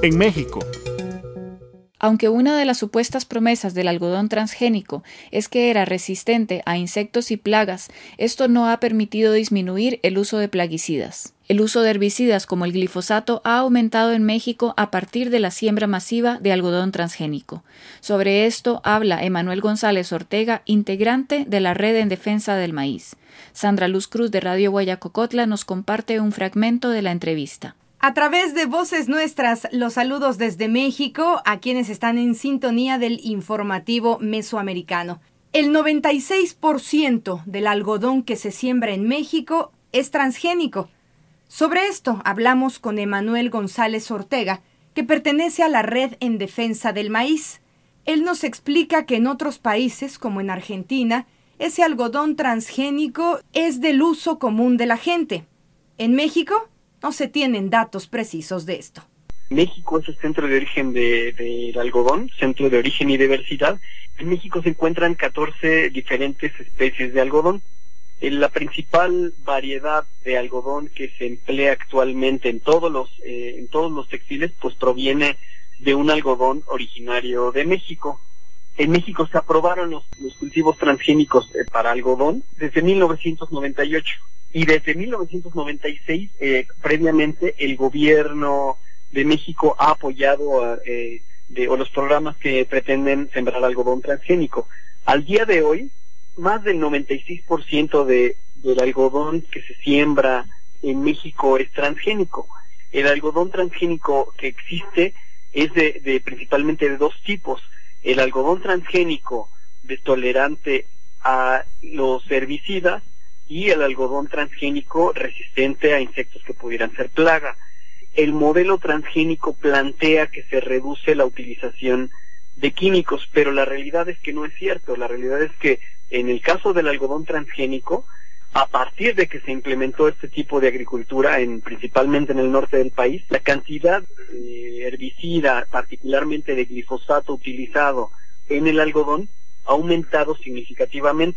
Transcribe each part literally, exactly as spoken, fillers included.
en México. Aunque una de las supuestas promesas del algodón transgénico es que era resistente a insectos y plagas, esto no ha permitido disminuir el uso de plaguicidas. El uso de herbicidas como el glifosato ha aumentado en México a partir de la siembra masiva de algodón transgénico. Sobre esto habla Emanuel González Ortega, integrante de la Red en Defensa del Maíz. Sandra Luz Cruz de Radio Guayacocotla nos comparte un fragmento de la entrevista. A través de Voces Nuestras, los saludos desde México a quienes están en sintonía del informativo mesoamericano. El noventa y seis por ciento del algodón que se siembra en México es transgénico. Sobre esto hablamos con Emanuel González Ortega, que pertenece a la Red en Defensa del Maíz. Él nos explica que en otros países, como en Argentina, ese algodón transgénico es del uso común de la gente. En México no se tienen datos precisos de esto. México es el centro de origen del de, de algodón, centro de origen y diversidad. En México se encuentran catorce diferentes especies de algodón. La principal variedad de algodón que se emplea actualmente en todos los eh, en todos los textiles, pues proviene de un algodón originario de México. En México se aprobaron los, los cultivos transgénicos eh, para algodón desde mil novecientos noventa y ocho. Y desde mil novecientos noventa y seis, eh, previamente, el gobierno de México ha apoyado eh, de, o los programas que pretenden sembrar algodón transgénico. Al día de hoy, más del noventa y seis por ciento de, del algodón que se siembra en México es transgénico. El algodón transgénico que existe es de, de principalmente de dos tipos. El algodón transgénico de tolerante a los herbicidas y el algodón transgénico resistente a insectos que pudieran ser plaga. El modelo transgénico plantea que se reduce la utilización de químicos, pero la realidad es que no es cierto. La realidad es que en el caso del algodón transgénico, a partir de que se implementó este tipo de agricultura, en, principalmente en el norte del país, la cantidad de herbicida, particularmente de glifosato utilizado en el algodón, ha aumentado significativamente.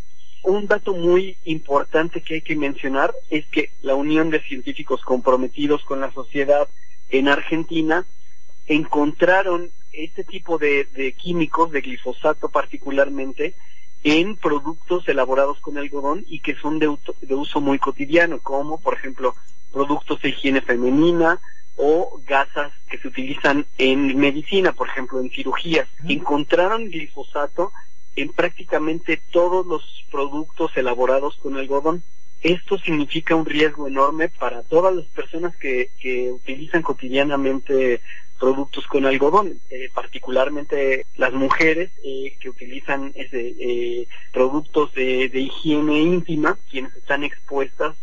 Un dato muy importante que hay que mencionar es que la Unión de Científicos Comprometidos con la Sociedad en Argentina encontraron este tipo de, de químicos, de glifosato particularmente, en productos elaborados con algodón y que son de, de uso muy cotidiano, como por ejemplo productos de higiene femenina o gasas que se utilizan en medicina, por ejemplo en cirugías. Encontraron glifosato en prácticamente todos los productos elaborados con algodón. Esto significa un riesgo enorme para todas las personas que, que utilizan cotidianamente productos con algodón, eh, particularmente las mujeres eh, que utilizan ese, eh, productos de, de higiene íntima, quienes están expuestas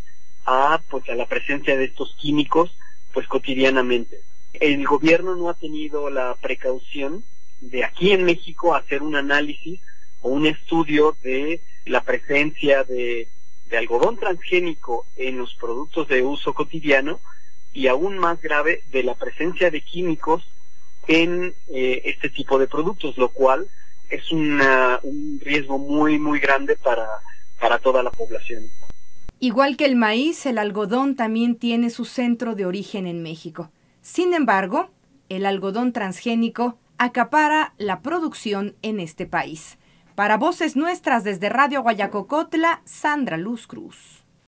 a pues a la presencia de estos químicos pues cotidianamente. El gobierno no ha tenido la precaución de aquí en México hacer un análisis o un estudio de la presencia de, de algodón transgénico en los productos de uso cotidiano y aún más grave de la presencia de químicos en eh, este tipo de productos, lo cual es una, un riesgo muy muy grande para, para toda la población. Igual que el maíz, el algodón también tiene su centro de origen en México. Sin embargo, el algodón transgénico acapara la producción en este país. Para Voces Nuestras desde Radio Guayacocotla, Sandra Luz Cruz.